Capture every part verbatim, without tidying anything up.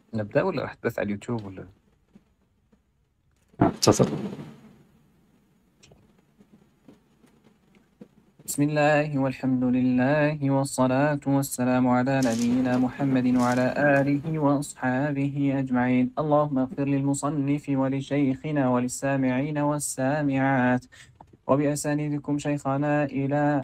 نبدأ ولا راح تبث على اليوتيوب ولا؟ تفضل. بسم الله والحمد لله والصلاة والسلام على نبينا محمد وعلى آله وأصحابه أجمعين. اللهم اغفر للمصنف ولشيخنا وللسامعين والسامعات وبأسانيدكم شيخنا إلى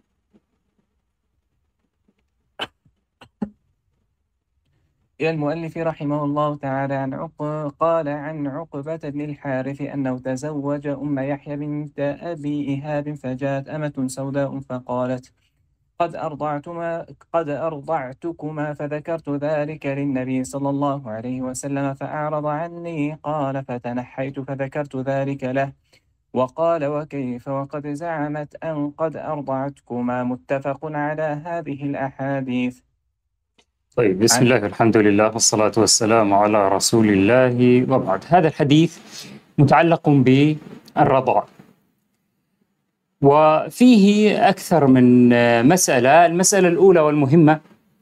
إلى المؤلف رحمه الله تعالى. عن عق... قال عن عقبة بن الحارث أنه تزوج أم يحيى بنت أبي إيهاب، فجاءت أمة سوداء فقالت: قد أرضعتما قد أرضعتكما، فذكرت ذلك للنبي صلى الله عليه وسلم فأعرض عني. قال: فتنحيت فذكرت ذلك له، وقال: وكيف وقد زعمت أن قد أرضعتكما. متفق على هذه الأحاديث. طيب، بسم عن الله والحمد لله والصلاة والسلام على رسول الله، وبعد. هذا الحديث متعلق بالرضع، وفيه أكثر من مسألة. المسألة الأولى والمهمة،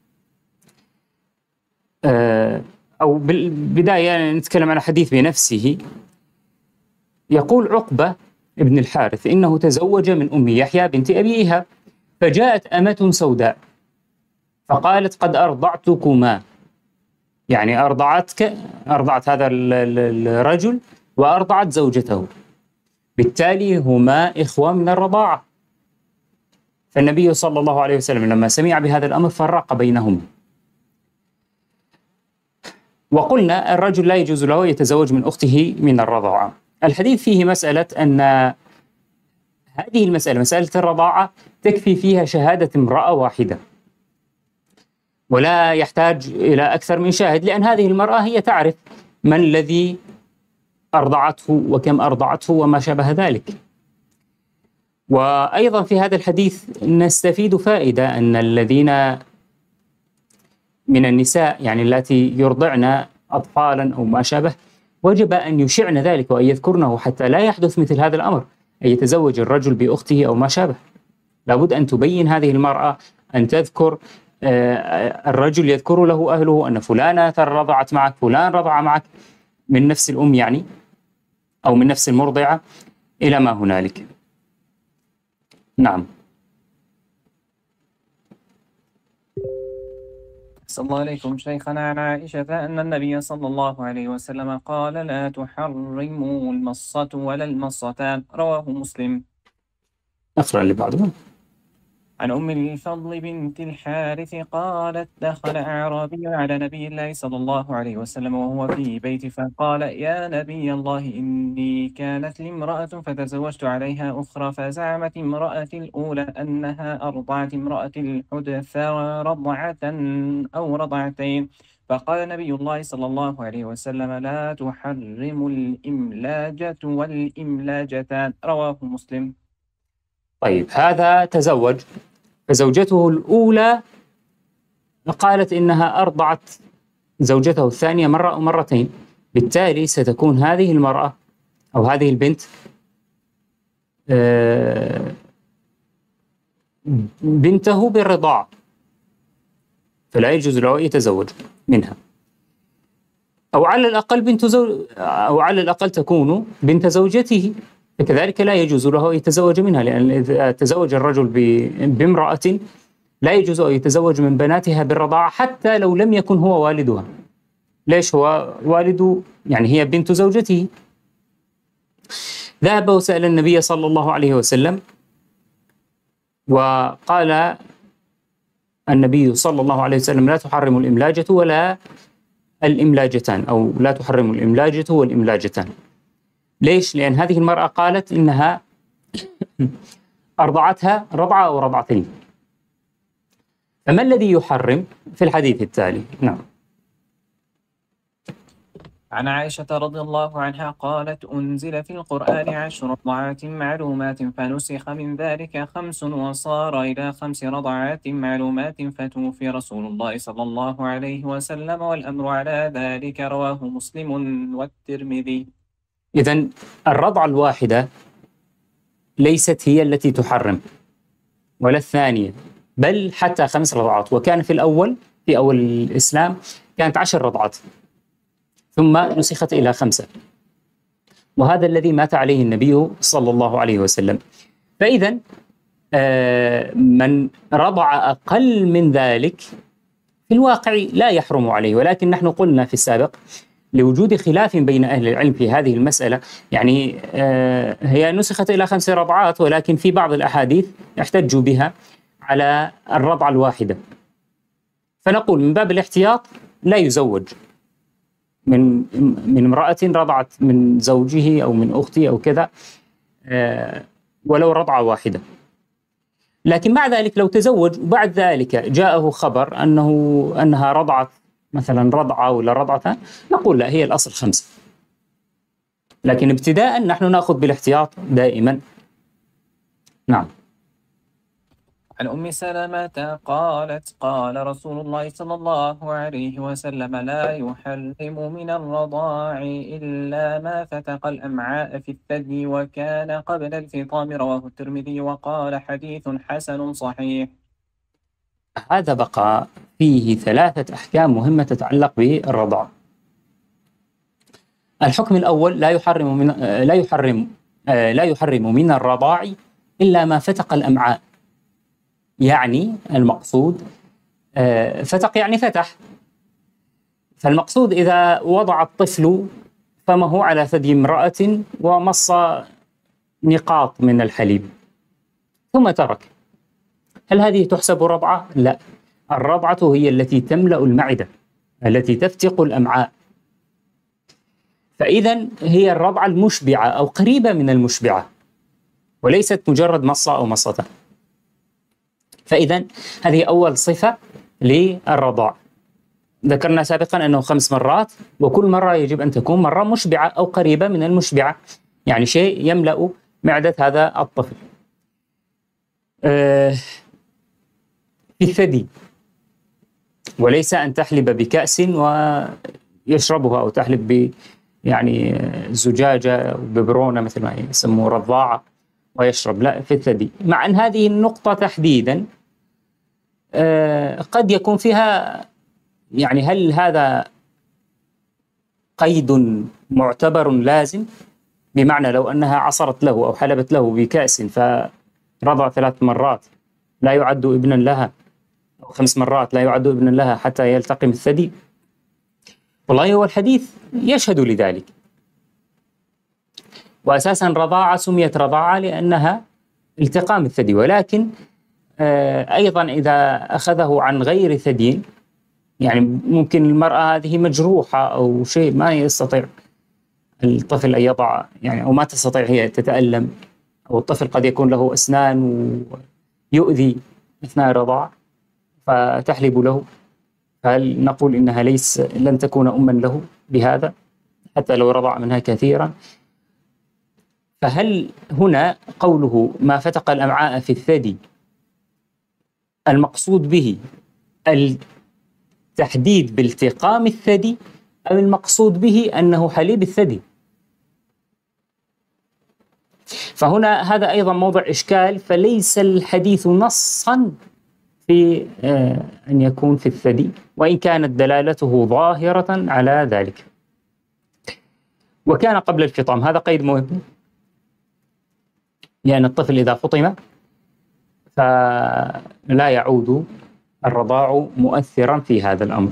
أو بالبداية نتكلم عن الحديث بنفسه. يقول عقبة ابن الحارث إنه تزوج من أم يحيى بنت أبي إيهاب، فجاءت أمة سوداء فقالت: قد أرضعتكما، يعني أرضعتك، أرضعت هذا الرجل وأرضعت زوجته، بالتالي هما إخوة من الرضاعة. فالنبي صلى الله عليه وسلم لما سمع بهذا الأمر فرق بينهما. وقلنا الرجل لا يجوز له يتزوج من أخته من الرضاعة. الحديث فيه مسألة أن هذه المسألة، مسألة الرضاعة، تكفي فيها شهادة امرأة واحدة ولا يحتاج إلى أكثر من شاهد، لأن هذه المرأة هي تعرف من الذي أرضعته وكم أرضعته وما شابه ذلك. وأيضا في هذا الحديث نستفيد فائدة، أن الذين من النساء يعني التي يرضعن أطفالا أو ما شابه، وجب أن يشعن ذلك وأن يذكرنه حتى لا يحدث مثل هذا الأمر، أن يتزوج الرجل بأخته أو ما شابه. لابد أن تبين هذه المرأة، أن تذكر، الرجل يذكر له أهله أن فلانة رضعت معك، فلان رضع معك من نفس الأم يعني، أو من نفس المرضعة، إلى ما هنالك. نعم. صلى الله عليكم شيخنا. عن عائشة أن النبي صلى الله عليه وسلم قال: لا تحرموا المصة ولا المصتان. رواه مسلم. أقرأ اللي بعده. عن أم الفضل بنت الحارث قالت: دخل أعرابي على نبي الله صلى الله عليه وسلم وهو في بيتي، فقال: يا نبي الله، إني كانت لي امرأة فتزوجت عليها أخرى، فزعمت امرأة الأولى أنها أرضعت امرأة الحدث رضعة أو رضعتين. فقال نبي الله صلى الله عليه وسلم: لا تحرم الإملاجة والإملاجتان. رواه مسلم. طيب، هذا تزوج، فزوجته الأولى قالت إنها أرضعت زوجته الثانية مرة أو مرتين، بالتالي ستكون هذه المرأة أو هذه البنت بنته بالرضاعة، فلا يجوز له يتزوج منها، أو على الأقل بنت زوج، أو على الأقل تكون بنت زوجته، فكذلك لا يجوز له أن يتزوج منها، لأن إذا تزوج الرجل بامرأة لا يجوز أن يتزوج من بناتها بالرضاعة، حتى لو لم يكن هو والدها. ليش؟ هو والد، يعني هي بنت زوجته. ذهب وسأل النبي صلى الله عليه وسلم، وقال النبي صلى الله عليه وسلم: لا تحرم الإملاجة ولا الإملاجتان، أو لا تحرم الإملاجة والإملاجتان. ليش؟ لأن هذه المرأة قالت إنها أرضعتها رضعة أو رضعتين. فما الذي يحرم في الحديث التالي؟ نعم. عن عائشة رضي الله عنها قالت: أنزل في القرآن عشر رضعات معلومات، فنسخ من ذلك خمس وصار إلى خمس رضعات معلومات، فتوفي رسول الله صلى الله عليه وسلم والأمر على ذلك. رواه مسلم والترمذي. إذن الرضعة الواحدة ليست هي التي تحرم، ولا الثانية، بل حتى خمس رضعات. وكان في الأول، في أول الإسلام، كانت عشر رضعات. ثم نسخت إلى خمسة، وهذا الذي مات عليه النبي صلى الله عليه وسلم. فإذا من رضع أقل من ذلك في الواقع لا يحرم عليه، ولكن نحن قلنا في السابق لوجود خلاف بين أهل العلم في هذه المسألة، يعني هي نسخت إلى خمس رضعات، ولكن في بعض الأحاديث احتجوا بها على الرضعة الواحدة، فنقول من باب الاحتياط لا يزوج من من امرأة رضعت من زوجه أو من أخته أو كذا ولو رضعة واحدة. لكن مع ذلك لو تزوج وبعد ذلك جاءه خبر أنه أنها رضعت مثلا رضعة ولا رضعتان، نقول لا، هي الأصل خمسة، لكن ابتداء نحن نأخذ بالاحتياط دائما. نعم. عن أم سلمة قالت قال رسول الله صلى الله عليه وسلم لا يحرم من الرضاع إلا ما فتق الأمعاء في الثدي وكان قبل الفطام، رواه الترمذي وقال حديث حسن صحيح. هذا بقى فيه ثلاثة أحكام مهمة تتعلق بالرضاع. الحكم الأول لا يحرم من لا يحرم لا يحرم من الرضاع إلا ما فتق الأمعاء، يعني المقصود فتق يعني فتح، فالمقصود إذا وضع الطفل فمه على ثدي امرأة ومص نقاط من الحليب ثم ترك، هل هذه تحسب رضعة؟ لا، الرضعة هي التي تملأ المعدة التي تفتق الأمعاء، فإذا هي الرضعة المشبعة أو قريبة من المشبعة وليست مجرد مصة أو مصتان. فإذا هذه أول صفة للرضاع. ذكرنا سابقا أنه خمس مرات، وكل مرة يجب أن تكون مرة مشبعة أو قريبة من المشبعة، يعني شيء يملأ معدة هذا الطفل. أه في الثدي، وليس أن تحلب بكأس ويشربها أو تحلب ب يعني زجاجة ببرونة مثل ما يسموه رضاعة ويشرب، لا، في الثدي. مع أن هذه النقطة تحديدا أه قد يكون فيها يعني هل هذا قيد معتبر لازم، بمعنى لو أنها عصرت له أو حلبت له بكأس فرضع ثلاث مرات لا يعد ابنا لها، أو خمس مرات لا يعد ابنا لها حتى يلتقم الثدي؟ والله هو الحديث يشهد لذلك، وأساسا رضاعة سميت رضاعة لأنها التقام الثدي، ولكن أيضا إذا أخذه عن غير ثدي، يعني ممكن المرأة هذه مجروحة أو شيء ما يستطيع الطفل أن يضع، يعني أو ما تستطيع هي تتألم، أو الطفل قد يكون له أسنان ويؤذي أثناء الرضاعة فتحلب له، فهل نقول إنها ليس لن تكون أما له بهذا حتى لو رضع منها كثيرا؟ فهل هنا قوله ما فتق الأمعاء في الثدي المقصود به التحديد بالتقام الثدي، أو المقصود به أنه حليب الثدي؟ فهنا هذا أيضا موضع إشكال، فليس الحديث نصا في أن يكون في الثدي، وإن كانت دلالته ظاهرة على ذلك. وكان قبل الفطام، هذا قيد مهم، لأن الطفل إذا فطم فلا يعود الرضاع مؤثرا في هذا الأمر.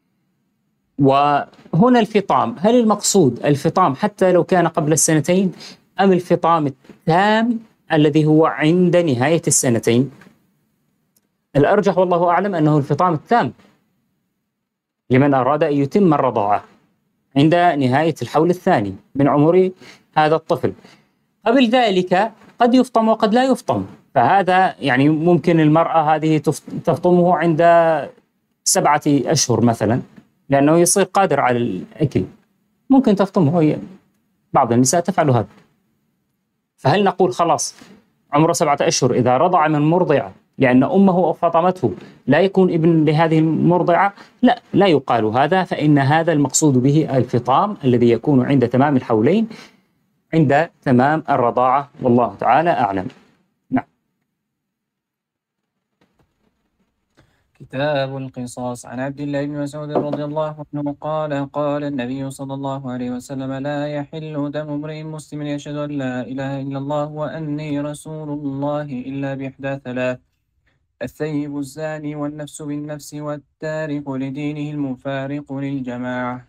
وهنا الفطام، هل المقصود الفطام حتى لو كان قبل السنتين، أم الفطام التام الذي هو عند نهاية السنتين؟ الأرجح والله أعلم أنه الفطام التام لمن أراد أن يتم الرضاعة عند نهاية الحول الثاني من عمر هذا الطفل. قبل ذلك قد يفطم وقد لا يفطم، فهذا يعني ممكن المرأة هذه تفطمه عند سبعة أشهر مثلا، لأنه يصير قادر على الأكل، ممكن تفطمه، بعض النساء تفعل هذا. فهل نقول خلاص عمره سبعة أشهر إذا رضع من مرضعة لأن أمه فطمته لا يكون ابن لهذه المرضعة؟ لا، لا يقال هذا، فإن هذا المقصود به الفطام الذي يكون عند تمام الحولين، عند تمام الرضاعة، والله تعالى أعلم. نعم. كتاب القصاص. عن عبد الله بن مسعود رضي الله عنه قال قال النبي صلى الله عليه وسلم: لا يحل دم امرئ مسلم يشهد أن لا إله إلا الله وأني رسول الله إلا بإحدى ثلاث: الثيب الزاني والنفس بالنفس والتارك لدينه المفارق للجماعة.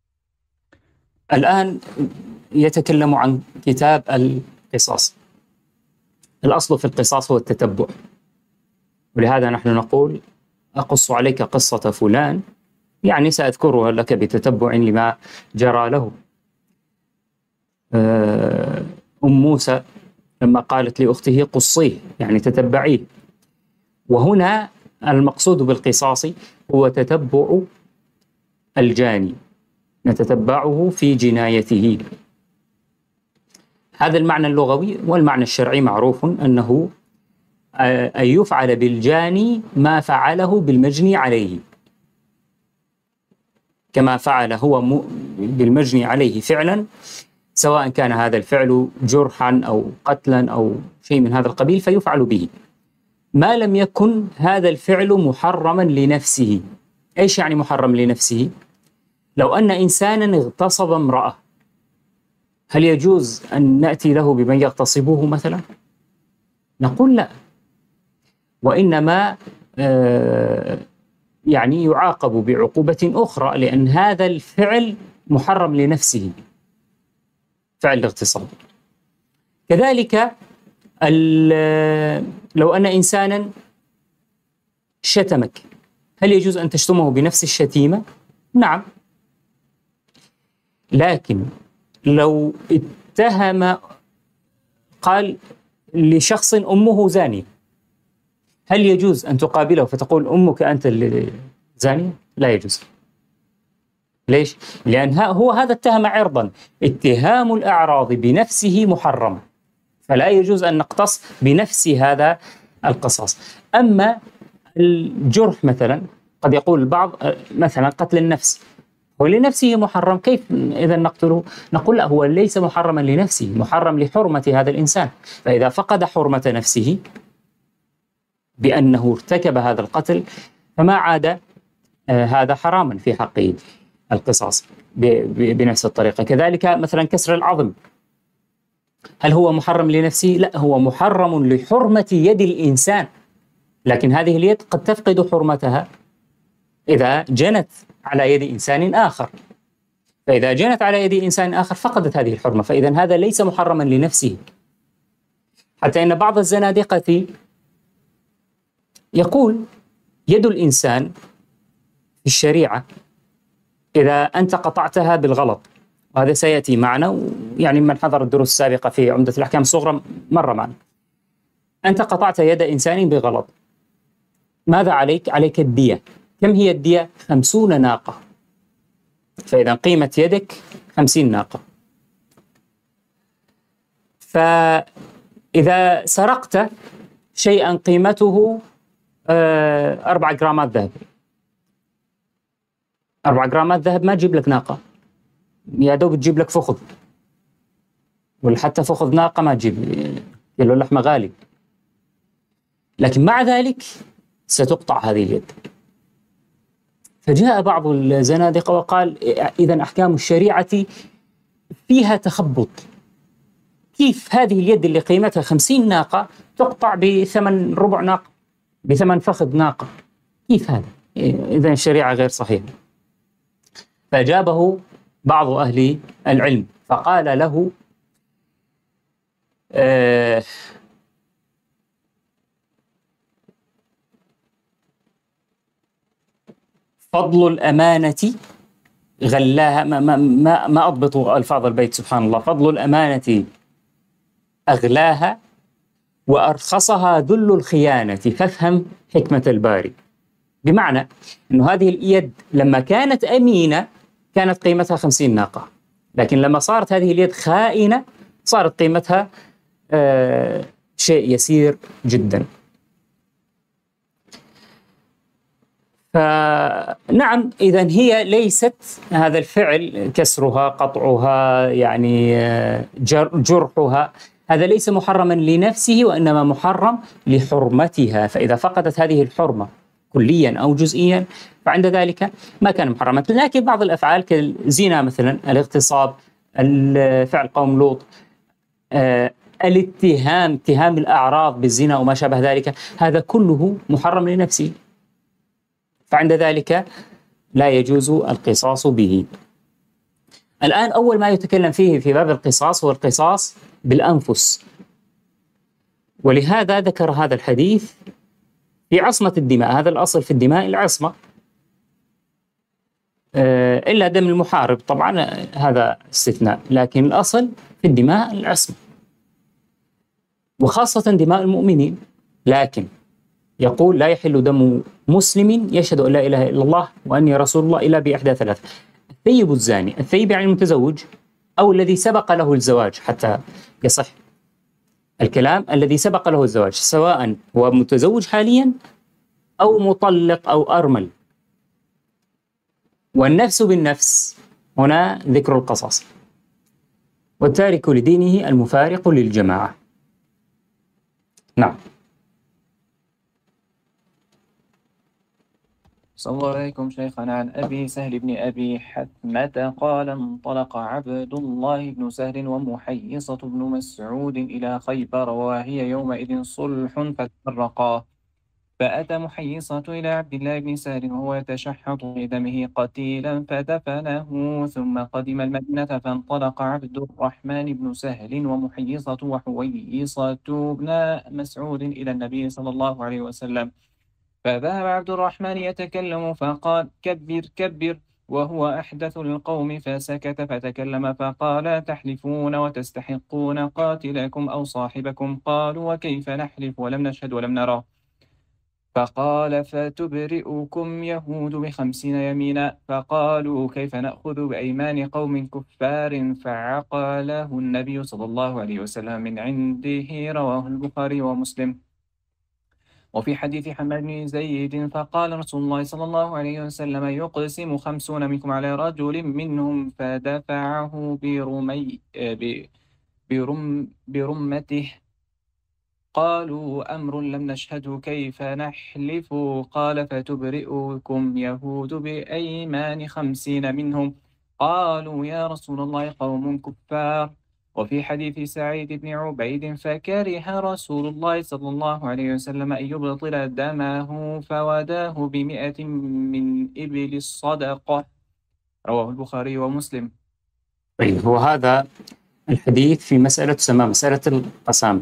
الآن يتكلم عن كتاب القصاص. الأصل في القصاص هو التتبع، ولهذا نحن نقول: أقص عليك قصة فلان، يعني سأذكرها لك بتتبع لما جرى له. أم موسى لما قالت لأخته قصيه، يعني تتبعيه. وهنا المقصود بالقصاص هو تتبع الجاني، نتتبعه في جنايته. هذا المعنى اللغوي، والمعنى الشرعي معروف أنه أن يفعل بالجاني ما فعله بالمجني عليه، كما فعل هو بالمجني عليه فعلا، سواء كان هذا الفعل جرحا أو قتلا أو شيء من هذا القبيل، فيفعل به ما لم يكن هذا الفعل محرما لنفسه. إيش يعني محرم لنفسه؟ لو أن إنسانا اغتصب امرأة، هل يجوز أن نأتي له بمن يغتصبه مثلا؟ نقول لا، وإنما آه يعني يعاقب بعقوبة أخرى، لأن هذا الفعل محرم لنفسه، فعل الاغتصاب. كذلك لو أن إنسانا شتمك، هل يجوز أن تشتمه بنفس الشتيمة؟ نعم. لكن لو اتهم، قال لشخص أمه زانية، هل يجوز أن تقابله فتقول أمك أنت اللي زانية؟ لا يجوز. ليش؟ لأن هو هذا اتهم عرضا. اتهام الأعراض بنفسه محرم، فلا يجوز أن نقتص بنفس هذا القصاص. أما الجرح مثلا، قد يقول البعض مثلا قتل النفس هو لنفسه محرم، كيف إذا نقتله؟ نقول لا، هو ليس محرما لنفسه، محرم لحرمة هذا الإنسان. فإذا فقد حرمة نفسه بأنه ارتكب هذا القتل، فما عاد آه هذا حراما في حقه القصاص بنفس الطريقة. كذلك مثلا كسر العظم، هل هو محرم لنفسه؟ لا، هو محرم لحرمة يد الإنسان، لكن هذه اليد قد تفقد حرمتها إذا جنت على يد إنسان آخر، فإذا جنت على يد إنسان آخر فقدت هذه الحرمة، فإذا هذا ليس محرما لنفسه. حتى إن بعض الزنادقة يقول يد الإنسان في الشريعة إذا أنت قطعتها بالغلط، وهذا سيأتي معنا، يعني من حضر الدروس السابقة في عمدة الأحكام الصغرى مرة معنا. أنت قطعت يد إنسان بغلط، ماذا عليك؟ عليك الدية. كم هي الدية؟ خمسون ناقة. فإذا قيمة يدك خمسين ناقة. فإذا سرقت شيئا قيمته أربع جرامات ذهب، أربع جرامات ذهب ما تجيب لك ناقة، يا دوب تجيب لك فخذ، ولا حتى فخذ ناقة ما تجيب، كيلو اللحمة غالي. لكن مع ذلك ستقطع هذه اليد. فجاء بعض الزنادقة وقال إذن أحكام الشريعة فيها تخبط، كيف هذه اليد اللي قيمتها خمسين ناقة تقطع بثمن ربع ناقة، بثمن فخذ ناقة؟ كيف هذا؟ إذن الشريعة غير صحيحة. فأجابه بعض أهل العلم فقال له آه فضل الأمانة غلاها، ما, ما, ما, ما أضبط ألفاظ البيت سبحان الله. فضل الأمانة أغلاها وأرخصها ذل الخيانة، فافهم حكمة الباري. بمعنى أنه هذه اليد لما كانت أمينة كانت قيمتها خمسين ناقة، لكن لما صارت هذه اليد خائنة صارت قيمتها آه شيء يسير جدا. فنعم، إذن هي ليست هذا الفعل كسرها قطعها يعني جرحها، هذا ليس محرما لنفسه، وإنما محرم لحرمتها. فإذا فقدت هذه الحرمة كليا أو جزئيا، فعند ذلك ما كان محرما. لكن بعض الأفعال كالزنا مثلا، الاغتصاب، فعل قوم لوط، آه، الاتهام اتهام الأعراض بالزنا وما شابه ذلك، هذا كله محرم لنفسه، فعند ذلك لا يجوز القصاص به. الآن أول ما يتكلم فيه في باب القصاص هو القصاص بالأنفس، ولهذا ذكر هذا الحديث في عصمة الدماء. هذا الأصل في الدماء العصمة، إلا دم المحارب طبعا هذا استثناء، لكن الأصل في الدماء العصمة، وخاصة دماء المؤمنين. لكن يقول لا يحل دم مسلم يشهد أن لا إله إلا الله وأني رسول الله إلا بإحدى ثلاث: الثيب الزاني، الثيب يعني المتزوج أو الذي سبق له الزواج حتى يصح الكلام، الذي سبق له الزواج سواء هو متزوج حاليا أو مطلق أو أرمل. والنفس بالنفس هنا ذكر القصاص، والتارك لدينه المفارق للجماعة. نعم. صلى الله عليكم شيخنا. عن أبي سهل بن أبي حثمة قال: انطلق عبد الله بن سهل ومحيصة بن مسعود إلى خيبر وهي يومئذ صلح فتفرقا، فأتى محيصة إلى عبد الله بن سهل وهو يتشحط في دمه قتيلا فدفنه، ثم قدم المدينة فانطلق عبد الرحمن بن سهل ومحيصة وحويصة بن مسعود إلى النبي صلى الله عليه وسلم، فذهب عبد الرحمن يتكلم فقال: كبر كبر، وهو أحدث القوم، فسكت فتكلم فقال: تحلفون وتستحقون قاتلكم أو صاحبكم. قالوا: وكيف نحلف ولم نشهد ولم نرى؟ فقال: فتبرئكم يهود بخمسين يمينا. فقالوا: كيف نأخذ بأيمان قوم كفار؟ فعقله النبي صلى الله عليه وسلم من عنده. رواه البخاري ومسلم. وفي حديث حماد بن زيد: فقال رسول الله صلى الله عليه وسلم: يقسم خمسون منكم على رجل منهم، فدفعه برمي برم برمته. قالوا: أمر لم نشهده، كيف نحلف؟ قال: فتبرئكم يهود بأيمان خمسين منهم. قالوا: يا رسول الله قوم كفار. وفي حديث سعيد بن عبيد: فكره رسول الله صلى الله عليه وسلم أن يبطل دمه فوداه بمئة من إبل الصدقة. رواه البخاري ومسلم. طيب، وهذا الحديث في مسألة تسمى مسألة القسام،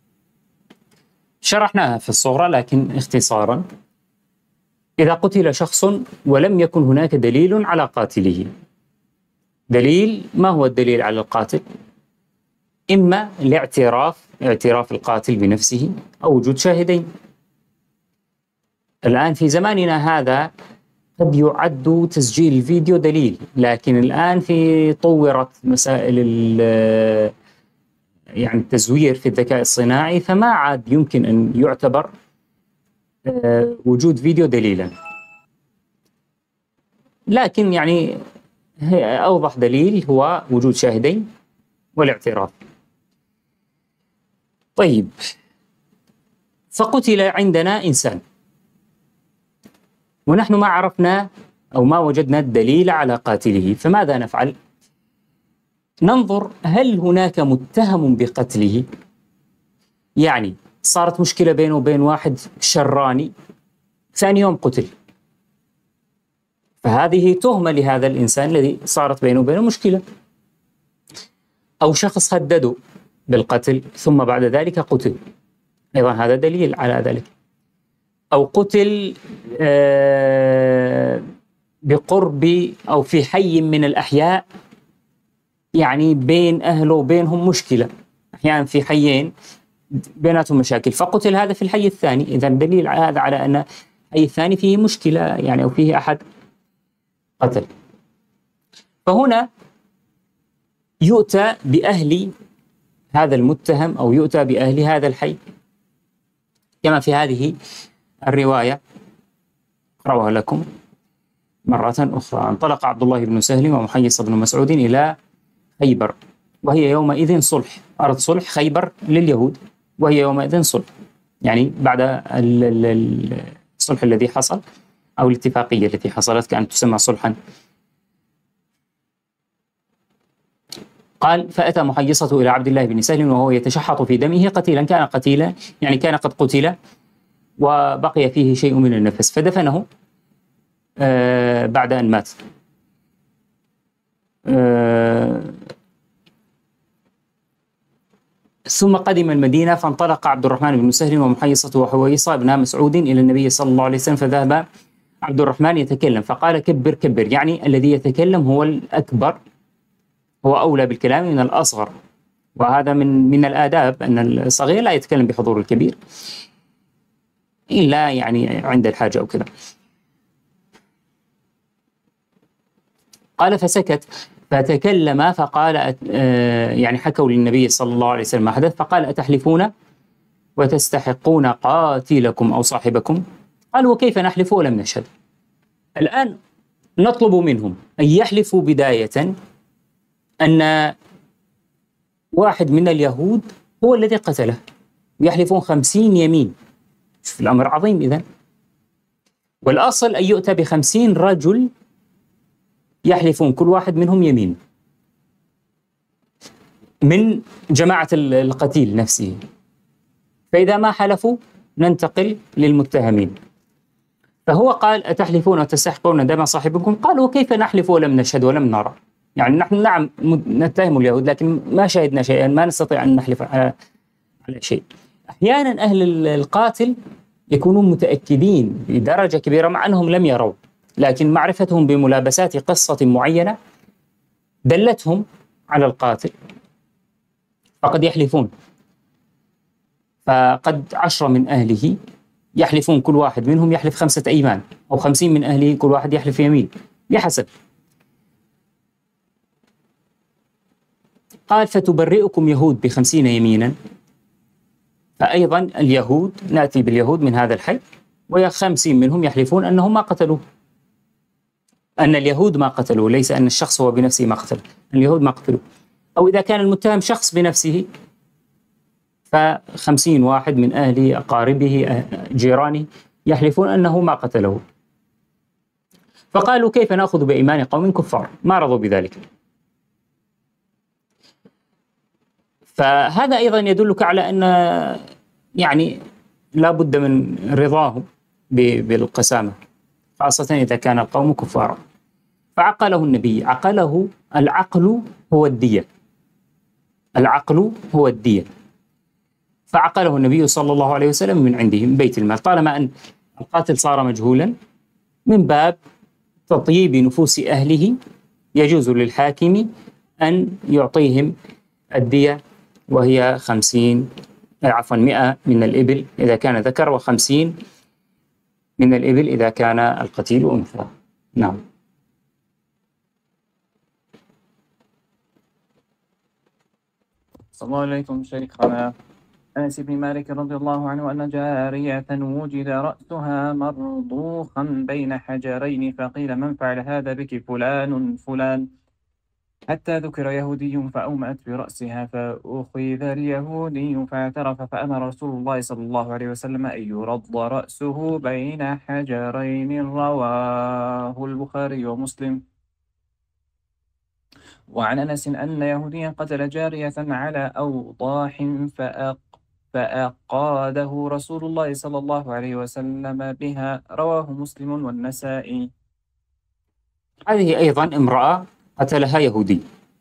شرحناها في الصغرى لكن اختصارا. إذا قتل شخص ولم يكن هناك دليل على قاتله، دليل، ما هو الدليل على القاتل؟ إما الاعتراف، اعتراف القاتل بنفسه، أو وجود شاهدين. الآن في زماننا هذا قد يعد تسجيل الفيديو دليل، لكن الآن في طورت مسائل يعني التزوير في الذكاء الصناعي، فما عاد يمكن أن يعتبر وجود فيديو دليلا، لكن يعني أوضح دليل هو وجود شاهدين والاعتراف. طيب، فقتل عندنا إنسان ونحن ما عرفنا أو ما وجدنا الدليل على قاتله، فماذا نفعل؟ ننظر هل هناك متهم بقتله، يعني صارت مشكلة بينه وبين واحد شراني، ثاني يوم قتل، فهذه تهمة لهذا الإنسان الذي صارت بينه وبينه مشكلة. أو شخص هدده بالقتل ثم بعد ذلك قتل، أيضا هذا دليل على ذلك. أو قتل بقرب أو في حي من الأحياء، يعني بين أهله وبينهم مشكلة، أحيانا في حيين بيناتهم مشاكل، فقتل هذا في الحي الثاني، إذا دليل هذا على أن الحي الثاني فيه مشكلة، يعني أو فيه أحد قتل. فهنا يؤتى بأهل هذا المتهم أو يؤتى بأهل هذا الحي، كما في هذه الرواية أقرأها لكم مرة أخرى. انطلق عبد الله بن سهل ومحيص بن مسعود إلى خيبر وهي يومئذ صلح، أرض صلح، خيبر لليهود وهي يومئذ صلح، يعني بعد الصلح الذي حصل أو الاتفاقية التي حصلت كانت تسمى صلحا. قال فأتى محيصة إلى عبد الله بن سهل وهو يتشحط في دمه قتيلا، كان قتيلا يعني كان قد قتل وبقي فيه شيء من النفس، فدفنه آه بعد أن مات. آه ثم قدم المدينة فانطلق عبد الرحمن بن سهل ومحيصة وحويصة بن مسعود إلى النبي صلى الله عليه وسلم، فذهب عبد الرحمن يتكلم فقال كبر كبر، يعني الذي يتكلم هو الأكبر، هو أولى بالكلام من الأصغر، وهذا من من الآداب أن الصغير لا يتكلم بحضور الكبير إلا يعني عند الحاجة أو كذا. قال فسكت فتكلم فقال يعني حكوا للنبي صلى الله عليه وسلم ما حدث، فقال أتحلفون وتستحقون قاتلكم أو صاحبكم؟ قالوا وكيف نحلف ولم نشهد؟ الآن نطلب منهم أن يحلفوا بداية أن واحد من اليهود هو الذي قتله، يحلفون خمسين يمين. شوف الأمر عظيم إذن، والأصل أن يؤتى بخمسين رجل يحلفون كل واحد منهم يمين من جماعة القتيل نفسه، فإذا ما حلفوا ننتقل للمتهمين. فهو قال أتحلفون وتستحقون دم صاحبكم؟ قالوا وكيف نحلف ولم نشهد ولم نرى؟ يعني نحن نعم نتهم اليهود لكن ما شهدنا شيئا، ما نستطيع أن نحلف على على شيء. أحيانا أهل القاتل يكونون متأكدين بدرجة كبيرة مع أنهم لم يروا، لكن معرفتهم بملابسات قصة معينة دلتهم على القاتل فقد يحلفون. فقد عشرة من أهله يحلفون كل واحد منهم يحلف خمسة أيمان، أو خمسين من أهله كل واحد يحلف يمين بحسب. قال فتبرئكم يهود بخمسين يمينا، فأيضا اليهود نأتي باليهود من هذا الحي وخمسين منهم يحلفون أنهم ما قتلوه، أن اليهود ما قتلوه، ليس أن الشخص هو بنفسه ما قتله، اليهود ما قتلوه. أو إذا كان المتهم شخص بنفسه فخمسين واحد من أهله أقاربه جيرانه يحلفون أنه ما قتله. فقالوا كيف نأخذ بإيمان قوم كفار؟ ما رضوا بذلك. فهذا أيضا يدلك على أن يعني لا بد من رضاه بالقسامة، خاصة إذا كان القوم كفارا. فعقله النبي، عقله، العقل هو الدية، العقل هو الدية، فعقله النبي صلى الله عليه وسلم من عنده من بيت المال، طالما أن القاتل صار مجهولا من باب تطيب نفوس أهله يجوز للحاكم أن يعطيهم الدية، وهي خمسين عفوا مئة من الإبل إذا كان ذكر، وخمسين من الإبل إذا كان القتيل أنثى. نعم. صلى الله عليكم شيخنا. أنس بن مالك رضي الله عنه أن جارية وجد رأسها مرضوخا بين حجرين، فقيل من فعل هذا بك؟ فلان فلان، حتى ذكر يهودي فأومأت برأسها، فأخذ اليهودي فاعترف، فأمر رسول الله صلى الله عليه وسلم أن يرد رأسه بين حجرين. رواه البخاري ومسلم. وعن أنس أن يهوديا قتل جارية على أوضاح فأق فأقاده رسول الله صلى الله عليه وسلم بها. رواه مسلم والنسائي. هذه أيضا امرأة قتلها يهودي،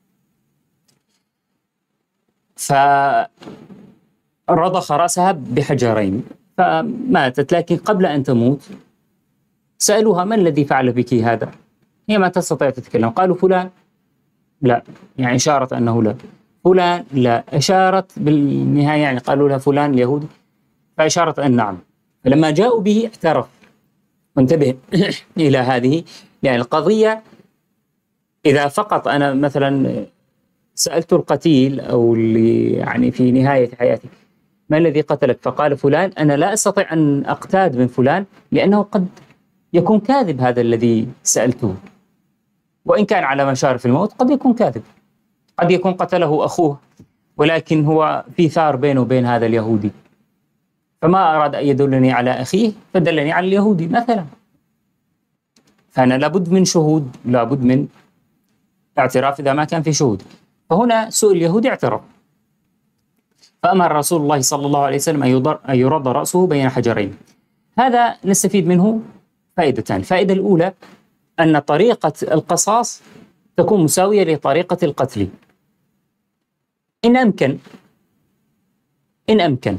فرضخ رأسها بحجرين فماتت، لكن قبل أن تموت سألوها من الذي فعل بك هذا؟ هي ما تستطيع تتكلم. قالوا فلان، لا، يعني إشارة أنه لا. فلان، لا، إشارة بالنهاية يعني قالوا لها فلان اليهودي، فإشارة أن نعم. فلما جاءوا به اعترف. وانتبه إلى هذه، يعني القضية إذا فقط أنا مثلا سألت القتيل أو اللي يعني في نهاية حياتي ما الذي قتلك؟ فقال فلان، أنا لا أستطيع أن أقتاد من فلان لأنه قد يكون كاذب هذا الذي سألته، وإن كان على مشارف الموت قد يكون كاذب، قد يكون قتله أخوه ولكن هو في ثار بينه وبين هذا اليهودي، فما أراد أن يدلني على أخيه فدلني على اليهودي مثلا. فأنا لابد من شهود، لابد من اعتراف إذا ما كان في شهود. فهنا سوء اليهودي اعترف، فأمر رسول الله صلى الله عليه وسلم أن يرد رأسه بين حجرين. هذا نستفيد منه فائدتان. الفائدة الأولى أن طريقة القصاص تكون مساوية لطريقة القتل إن أمكن، إن أمكن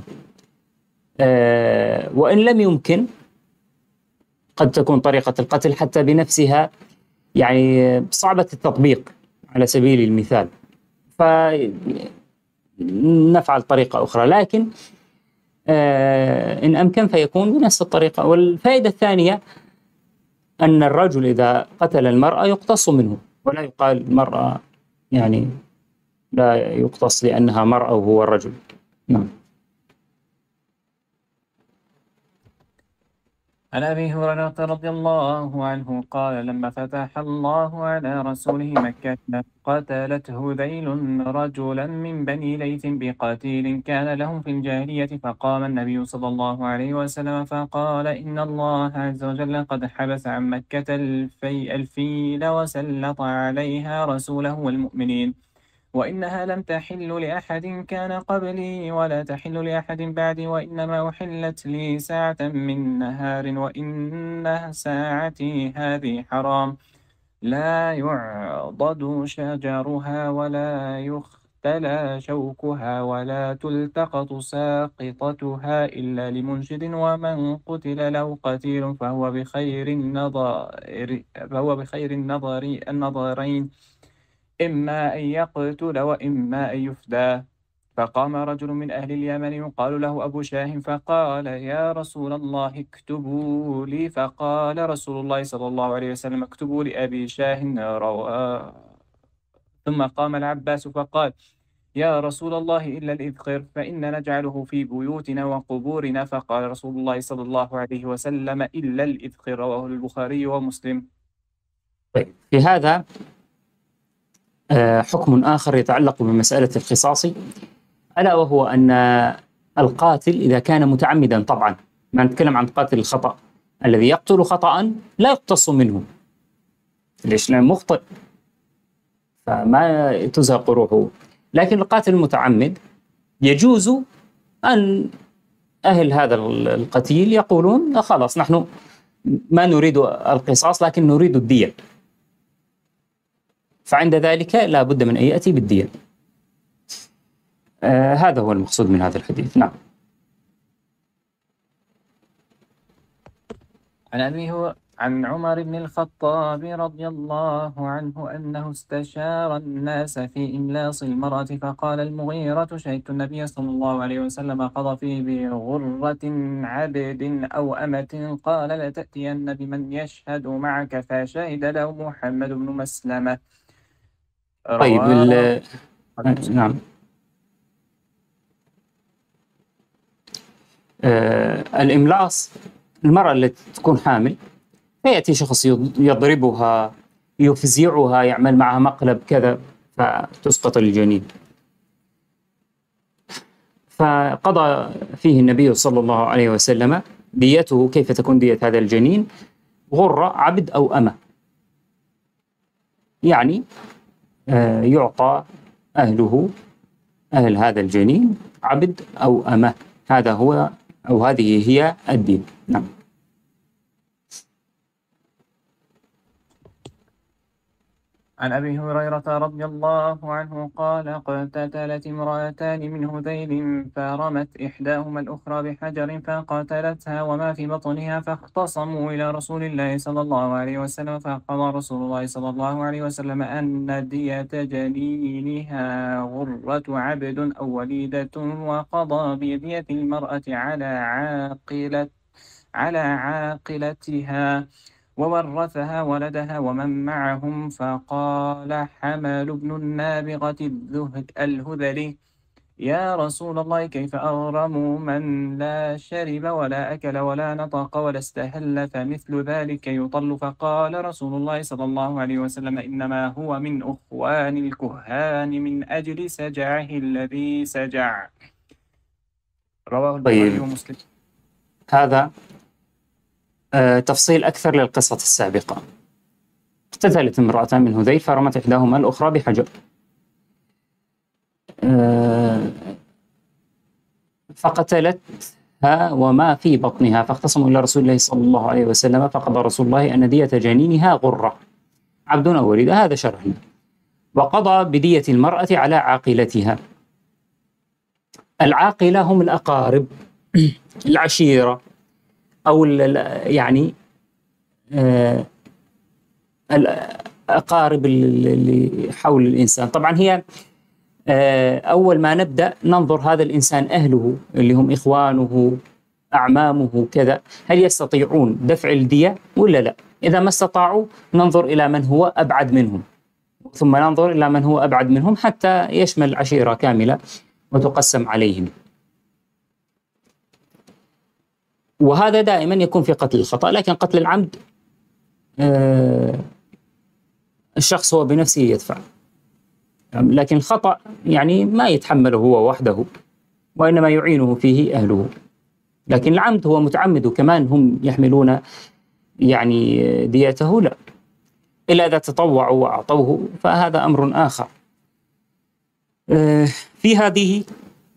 أه وإن لم يمكن قد تكون طريقة القتل حتى بنفسها يعني صعبة التطبيق على سبيل المثال، فنفعل طريقة أخرى، لكن أه إن أمكن فيكون بنفس الطريقة. والفائدة الثانية أن الرجل إذا قتل المرأة يقتص منه، ولا يقال المرأة يعني لا يقتص لأنها مرأة وهو الرجل. نعم. عن أبي هريرة رضي الله عنه قال لما فتح الله على رسوله مكة قتلت هذيل رجلا من بني ليث بقتيل كان لهم في الجاهلية، فقام النبي صلى الله عليه وسلم فقال إن الله عز وجل قد حبس عن مكة الفي الفيل وسلط عليها رسوله والمؤمنين، وإنها لم تحل لأحد كان قبلي ولا تحل لأحد بعدي، وإنما أحلت لي ساعة من نهار، وإن ساعتي هذه حرام لا يعضد شجرها ولا يختلى شوكها ولا تلتقط ساقطتها إلا لمنشد، ومن قتل له قتيل فهو بخير النظر فهو بخير النظر النظرين، إما أن يقتل وإما أن يفدى. فقام رجل من أهل اليمن يقال له أبو شاه فقال يا رسول الله اكتبوا لي، فقال رسول الله صلى الله عليه وسلم اكتبوا لأبي شاه رواه. ثم قام العباس فقال يا رسول الله إلا الإذخر فإن نجعله في بيوتنا وقبورنا، فقال رسول الله صلى الله عليه وسلم إلا الإذخر، رواه البخاري ومسلم. طيب، في هذا حكم آخر يتعلق بمسألة القصاص، ألا وهو أن القاتل إذا كان متعمدا، طبعا ما نتكلم عن قاتل الخطأ الذي يقتل خطأ لا يقتص منه، ليش؟ لأنه مخطئ فما تزهق روحه، لكن القاتل المتعمد يجوز أن أهل هذا القتيل يقولون خلاص نحن ما نريد القصاص لكن نريد الدية، فعند ذلك لا بد من أن يأتي بالدية. آه هذا هو المقصود من هذا الحديث. نعم. عن أبي هو عن عمر بن الخطاب رضي الله عنه أنه استشار الناس في إملاص المرأة، فقال المغيرة شهدت النبي صلى الله عليه وسلم قضى فيه بغرة عبد أو أمة، قال لا تأتين بمن يشهد معك، فشهد له محمد بن مسلمة. طيب نعم. آه الإملاص المرأة التي تكون حامل فيأتي شخص يضربها يفزعها يعمل معها مقلب كذا فتسقط الجنين، فقضى فيه النبي صلى الله عليه وسلم ديته. كيف تكون دية هذا الجنين؟ غرة عبد أو أمة، يعني آه يعطى أهله أهل هذا الجنين عبد أو أمة، هذا هو أو هذه هي الدية. نعم. عن أبي هريرة رضي الله عنه قال اقتتلت امرأتان من هذيل فرمت إحداهما الأخرى بحجر فقتلتها وما في بطنها، فاختصموا إلى رسول الله صلى الله عليه وسلم، فقضى رسول الله صلى الله عليه وسلم أن دية جنينها غرة عبد أو وليدة، وقضى بدية المرأة على عاقلة على عاقلتها وورثها ولدها ومن معهم. فقال حمال بن النابغة الهذلي يا رسول الله كيف أغرموا من لا شرب ولا أكل ولا نطق ولا استهل، فمثل ذلك يطل؟ فقال رسول الله صلى الله عليه وسلم إنما هو من أخوان الكهان من أجل سجعه الذي سجع، رواه البخاري طيب. ومسلم. هذا آه تفصيل أكثر للقصة السابقة. اقتتلت امرأتان من هذيل فرمت إحداهما الأخرى بحجر، آه فقتلتها وما في بطنها، فاختصموا إلى رسول الله صلى الله عليه وسلم، فقضى رسول الله أن دية جنينها غرة عبد أو وليدة، هذا شرح، وقضى بدية المرأة على عاقلتها. العاقلة هم الأقارب، العشيرة، أو يعني آه الأقارب اللي حول الإنسان. طبعا هي آه أول ما نبدأ ننظر هذا الإنسان أهله اللي هم إخوانه أعمامه كذا، هل يستطيعون دفع الدية ولا لا؟ إذا ما استطاعوا ننظر إلى من هو أبعد منهم، ثم ننظر إلى من هو أبعد منهم حتى يشمل العشيرة كاملة وتقسم عليهم. وهذا دائما يكون في قتل الخطأ، لكن قتل العمد آه الشخص هو بنفسه يدفع، لكن الخطأ يعني ما يتحمله هو وحده، وإنما يعينه فيه أهله. لكن العمد هو متعمد كمان هم يحملون يعني ديته، لا، إلا إذا تطوعوا وأعطوه فهذا أمر آخر. آه في هذه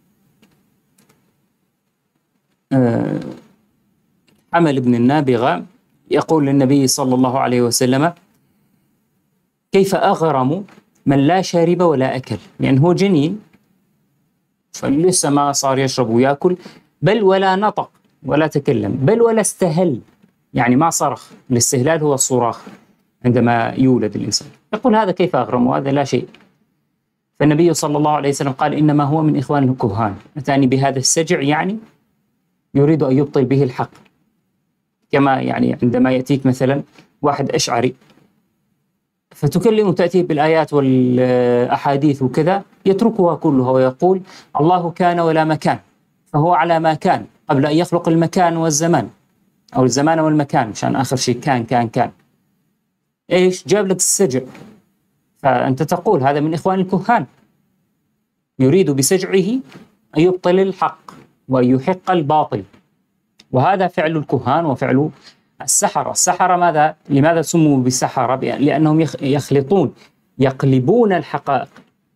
آه حمل بن النابغة يقول للنبي صلى الله عليه وسلم: كيف أغرم من لا شارب ولا أكل؟ يعني هو جنين فلسه ما صار يشرب ويأكل، بل ولا نطق ولا تكلم، بل ولا استهل، يعني ما صرخ. الاستهلال هو الصراخ عندما يولد الإنسان. يقول هذا كيف أغرم وهذا لا شيء. فالنبي صلى الله عليه وسلم قال: إنما هو من إخوان الكهان. أتاني بهذا السجع يعني يريد أن يبطل به الحق، كما يعني عندما يأتيك مثلا واحد أشعري فتكلم تأتيه بالآيات والأحاديث وكذا، يتركها كلها ويقول: الله كان ولا مكان، فهو على ما كان قبل أن يخلق المكان والزمان، أو الزمان والمكان، مشان آخر شيء كان كان كان إيش جاب لك السجع. فأنت تقول هذا من إخوان الكهان، يريد بسجعه أن يبطل الحق ويحق الباطل، وهذا فعل الكهان وفعل السحرة. السحرة ماذا؟ لماذا سموا بالسحرة؟ لأنهم يخلطون، يقلبون الحقائق.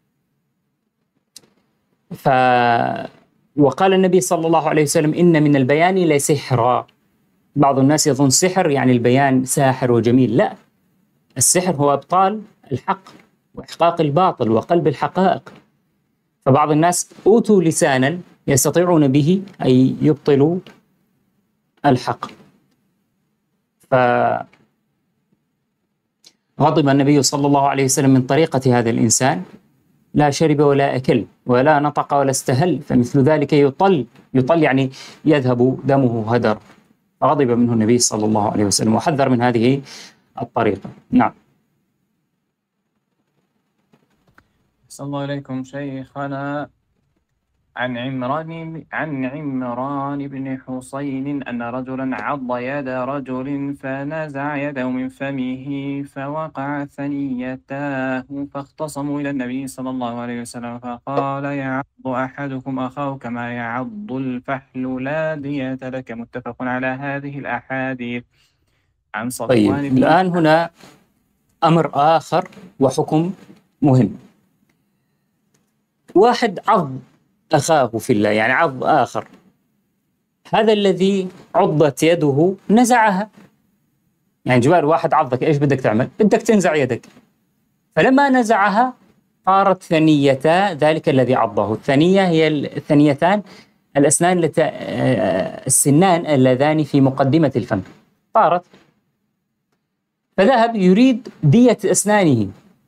ف وقال النبي صلى الله عليه وسلم: إن من البيان لسحرا. بعض الناس يظن سحر يعني البيان ساحر وجميل، لا، السحر هو إبطال الحق وإحقاق الباطل وقلب الحقائق. فبعض الناس أوتوا لسانا يستطيعون به أن يبطلوا الحق. فغضب النبي صلى الله عليه وسلم من طريقة هذا الإنسان: لا شرب ولا أكل ولا نطق ولا استهل، فمثل ذلك يطل، يطل يعني يذهب دمه هدر. فغضب منه النبي صلى الله عليه وسلم وحذر من هذه الطريقة. نعم. صلى الله عليكم شيخنا. عن عمران عن عمران بن حسين أن رجلا عض يد رجل فنزع يده من فمه فوقع ثنيتاه، فاختصموا إلى النبي صلى الله عليه وسلم فقال: يعض أحدكم أخاه كما يعض الفحل، لا دية لك. متفق على هذه الأحاديث. عن صفوان طيب، بن الآن هنا أمر آخر وحكم مهم. واحد عض أخاه في الله، يعني عض آخر، هذا الذي عضت يده نزعها. يعني جوار واحد عضك، إيش بدك تعمل؟ بدك تنزع يدك. فلما نزعها طارت ثنيتا ذلك الذي عضه. الثنية هي الثنيتان الأسنان التي السنان اللذان في مقدمة الفم، طارت. فذهب يريد دية أسنانه.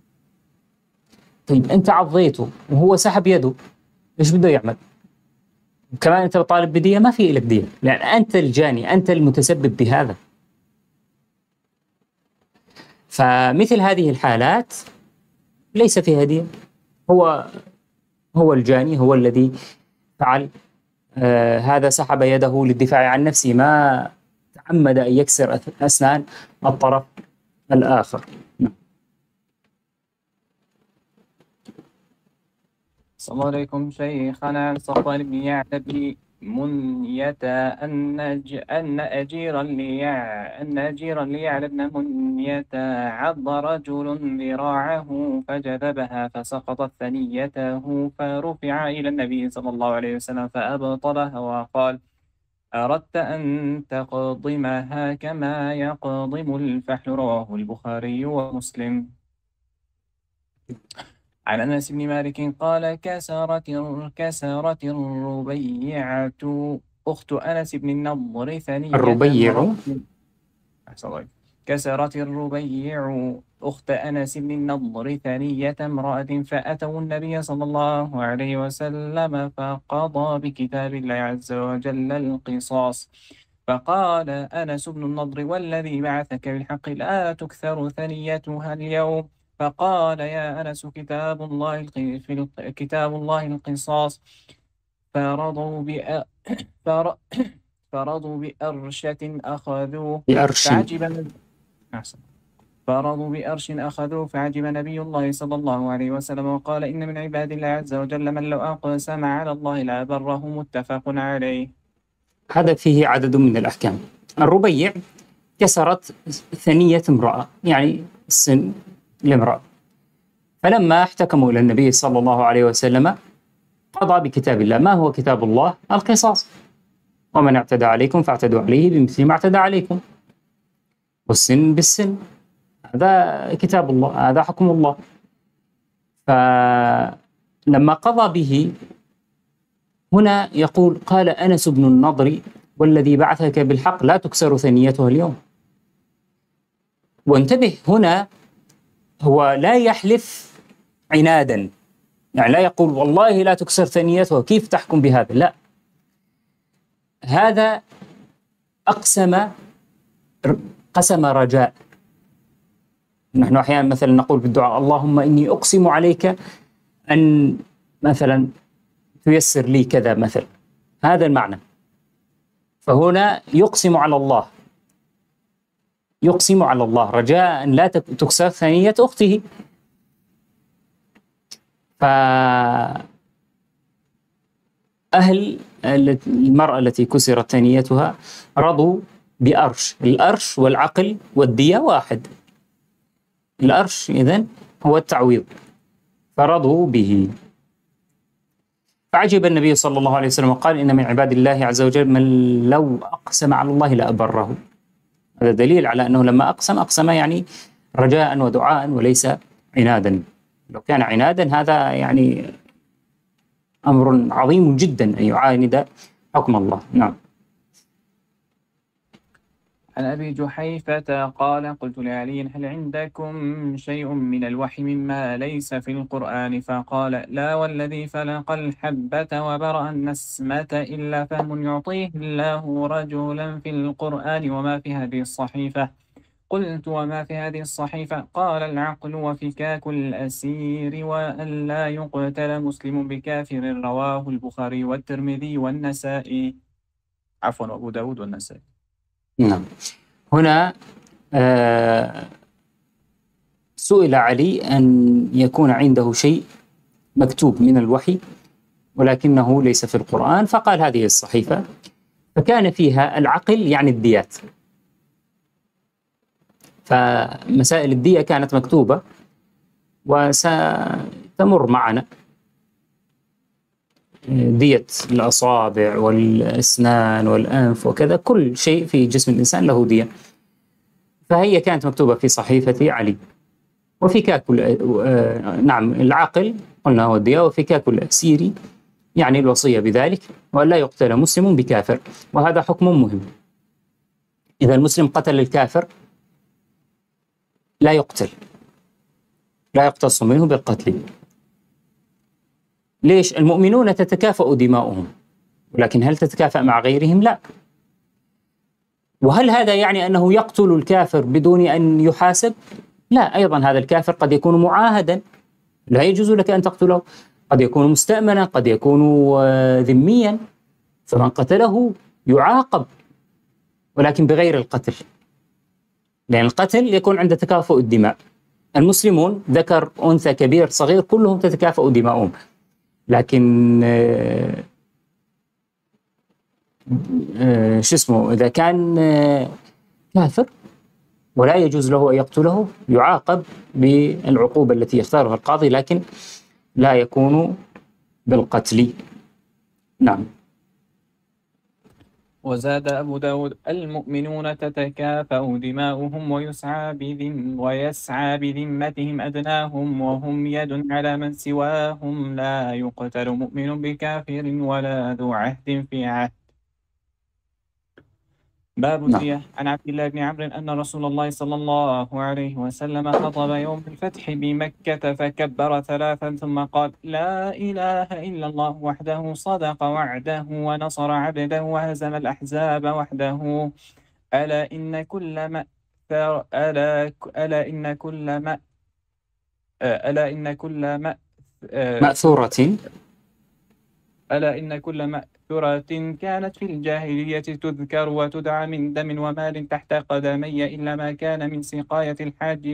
طيب أنت عضيته وهو سحب يده، إيش بده يعمل؟ كمان أنت طالب بدية، ما في لك دية، لأن أنت الجاني، أنت المتسبب بهذا. فمثل هذه الحالات ليس فيها دية، هو هو الجاني، هو الذي فعل آه هذا، سحب يده للدفاع عن نفسه، ما تعمد أن يكسر أسنان الطرف الآخر. صلى الله عليكم شيخنا. عن صفوان بن يعلى بن منية أن أج- أن أجيرا ليع أن أجيرا ليعلى بن منية عض رجل ذراعه فجذبها فسقطت ثنيته، فرفع إلى النبي صلى الله عليه وسلم فأبطلها وقال: أردت أن تقضمها كما يقضم الفحل. رواه البخاري ومسلم. عن أنس بن مالك قال: كسرت كسرت الربيعة أخت أنس بن النضر ثنية الربيع. امرأة. أحسن الله. كسرت الربيع أخت أنس بن النضر ثنية امرأة، فأتوا النبي صلى الله عليه وسلم فقضى بكتاب الله عز وجل القصاص. فقال أنس بن النضر: والذي بعثك بالحق لا تكثر ثنيتها اليوم. فقال: يا أنس، كتاب الله الق- في الق- كتاب الله القصاص. فرضوا بأ... فر... فرضوا بأرشة أخذوه بأرش. فعجب أحسن فرضوا بأرش أخذوه فعجب نبي الله صلى الله عليه وسلم وقال: إن من عباد الله عز وجل من لو أقسم على الله لا بره. متفق عليه. هذا فيه عدد من الأحكام. الربيع كسرت ثنية امرأة، يعني السن لامرأة، فلما احتكموا إلى النبي صلى الله عليه وسلم قضى بكتاب الله. ما هو كتاب الله؟ القصاص. ومن اعتدى عليكم فاعتدوا عليه بمثل ما اعتدى عليكم، والسن بالسن. هذا كتاب الله، هذا حكم الله. فلما قضى به هنا يقول: قال أنس بن النضر: والذي بعثك بالحق لا تكسر ثنيتها اليوم. وانتبه، هنا هو لا يحلف عنادا، يعني لا يقول والله لا تكسر ثنيتها، كيف تحكم بهذا؟ لا، هذا أقسم قسم رجاء. نحن أحيانا مثلا نقول في الدعاء: اللهم إني أقسم عليك أن مثلا تيسر لي كذا مثلا، هذا المعنى. فهنا يقسم على الله، يقسم على الله رجاء أن لا تكسر ثنية أخته. فأهل المرأة التي كسرت ثنيتها رضوا بأرش. الأرش والعقل والدية واحد. الأرش إذن هو التعويض، فرضوا به. فعجب النبي صلى الله عليه وسلم وقال: إن من عباد الله عز وجل من لو أقسم على الله لأبره. هذا دليل على أنه لما أقسم أقسم يعني رجاء ودعاء وليس عنادا. لو كان عنادا هذا يعني أمر عظيم جدا أن يعاند حكم الله. نعم. عن أبي جحيفة قال: قلت لعلي: هل عندكم شيء من الوحي مما ليس في القرآن؟ فقال: لا والذي فلق الحبة وبرأ النسمة إلا فهم يعطيه الله رجلا في القرآن وما في هذه الصحيفة. قلت: وما في هذه الصحيفة؟ قال: العقل وفكاك الأسير وأن لا يقتل مسلم بكافر. رواه البخاري والترمذي والنسائي. عفوا، أبو داود والنسائي. نعم. هنا آه سئل علي أن يكون عنده شيء مكتوب من الوحي ولكنه ليس في القرآن، فقال: هذه الصحيفة. فكان فيها العقل يعني الديات، فمسائل الدية كانت مكتوبة وستمر معنا. دية الأصابع والأسنان والأنف وكذا، كل شيء في جسم الإنسان له دية. فهي كانت مكتوبة في صحيفة علي. وفكاك نعم العقل قلنا هو الدية، وفكاك الأسير يعني الوصية بذلك، وأن لا يقتل مسلم بكافر. وهذا حكم مهم. إذا المسلم قتل الكافر لا يقتل، لا يقتص منه بالقتل. ليش؟ المؤمنون تتكافأ دماؤهم، ولكن هل تتكافأ مع غيرهم؟ لا. وهل هذا يعني أنه يقتل الكافر بدون أن يحاسب؟ لا، أيضا هذا الكافر قد يكون معاهدا، لا يجوز لك أن تقتله. قد يكون مستأمنا، قد يكون ذميا، فمن قتله يعاقب، ولكن بغير القتل، لأن القتل يكون عند تكافؤ الدماء. المسلمون ذكر أنثى كبير صغير كلهم تتكافؤ دماؤهم، لكن آه، شو اسمه إذا كان آه، كافر ولا يجوز له أن يقتله، يعاقب بالعقوبة التي يختارها القاضي، لكن لا يكون بالقتل. نعم. وزاد أبو داود: المؤمنون تتكافأ دماؤهم ويسعى بذم ويسعى بذمتهم أدناهم وهم يد على من سواهم، لا يقتل مؤمن بكافر ولا ذو عهد في عهد. باب نعم. الدية. عن عبد الله بن عمرو أن رسول الله صلى الله عليه وسلم خطب يوم الفتح بمكة فكبر ثلاثا ثم قال: لا إله إلا الله وحده صدق وعده ونصر عبده وهزم الأحزاب وحده. ألا إن كل مأثر ألا ألا إن كل مأ ألا إن كل مأ مأثورة. ألا إن كل مأثورة كانت في الجاهلية تذكر وتدعى من دم ومال تحت قدمي إلا ما كان من سقاية الحاج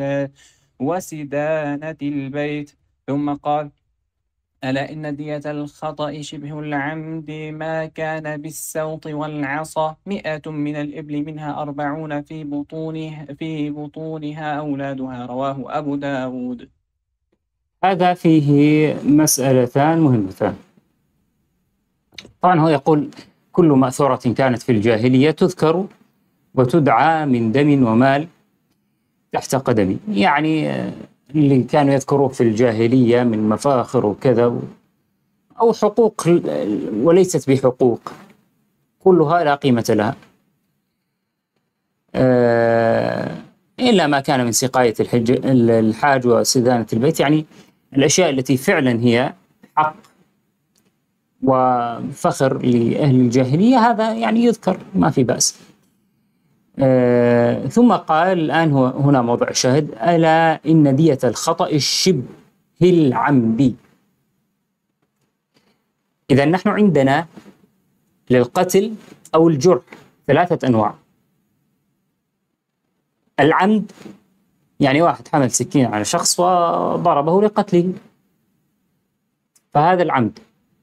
وسدانة البيت. ثم قال: ألا إن دية الخطأ شبه العمد ما كان بالسوط والعصا مئة من الإبل منها أربعون في بطونها, في بطونها أولادها. رواه أبو داود. هذا فيه مسألتان مهمتان. طبعا هو يقول كل مأثورة كانت في الجاهلية تذكر وتدعى من دم ومال تحت قدمي، يعني اللي كانوا يذكروه في الجاهلية من مفاخر وكذا أو حقوق وليست بحقوق، كلها لا قيمة لها إلا ما كان من سقاية الحج الحاج وسدانة البيت، يعني الأشياء التي فعلا هي حق وفخر لأهل الجاهلية، هذا يعني يذكر ما في بأس. آه ثم قال الآن هو هنا موضع الشاهد: ألا إن دية الخطأ شبه العمد. إذا نحن عندنا للقتل أو الجرح ثلاثة أنواع. العمد يعني واحد حمل سكين على شخص وضربه لقتله، فهذا العمد.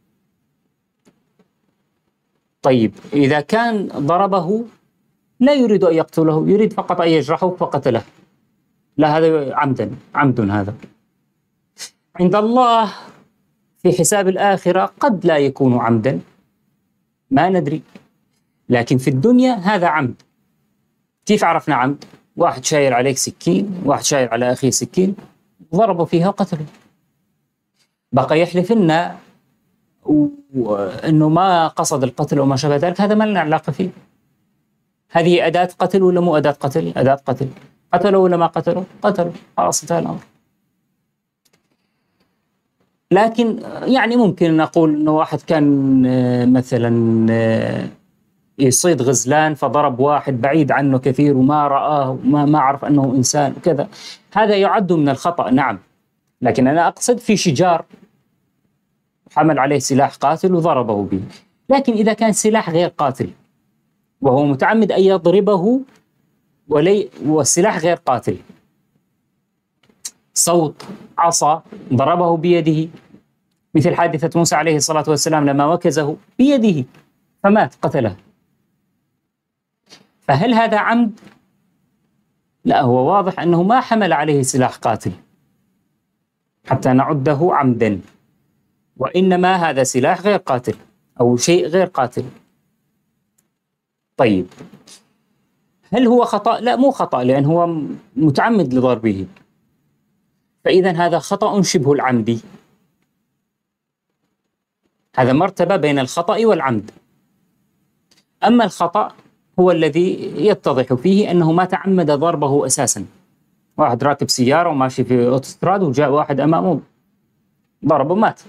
طيب إذا كان ضربه لا يريد أن يقتله، يريد فقط أن يجرحه فقتله، لا، هذا عمدا عمد. هذا عند الله في حساب الآخرة قد لا يكون عمدا، ما ندري، لكن في الدنيا هذا عمد. كيف عرفنا عمد؟ واحد شايل عليك سكين، واحد شايل على أخيه سكين، ضربوا فيها وقتلوا. بقى يحلف لنا وأنه ما قصد القتل وما شابه ذلك، هذا ما لنا علاقة فيه. هذه أداة قتل ولا مو أداة قتل؟ أداة قتل. قتلوا ولا ما قتلوا؟ قتلوا، خلاص انتهى الأمر. لكن يعني ممكن نقول أنه واحد كان مثلا يصيد غزلان فضرب واحد بعيد عنه كثير وما رآه وما ما عرف أنه إنسان كذا، هذا يعد من الخطأ، نعم. لكن أنا أقصد في شجار حمل عليه سلاح قاتل وضربه به. لكن إذا كان سلاح غير قاتل وهو متعمد أن يضربه ولي والسلاح غير قاتل، صوت، عصا، ضربه بيده، مثل حادثة موسى عليه الصلاة والسلام لما وكزه بيده فمات قتله، فهل هذا عمد؟ لا، هو واضح أنه ما حمل عليه سلاح قاتل حتى نعده عمدا، وإنما هذا سلاح غير قاتل أو شيء غير قاتل. طيب هل هو خطأ؟ لا، مو خطأ، لأن هو متعمد لضربه، فإذا هذا خطأ شبه العمد. هذا مرتبة بين الخطأ والعمد. أما الخطأ هو الذي يتضح فيه أنه ما تعمد ضربه أساسا. واحد راكب سيارة وماشي في أوتوستراد وجاء واحد أمامه ضربه مات،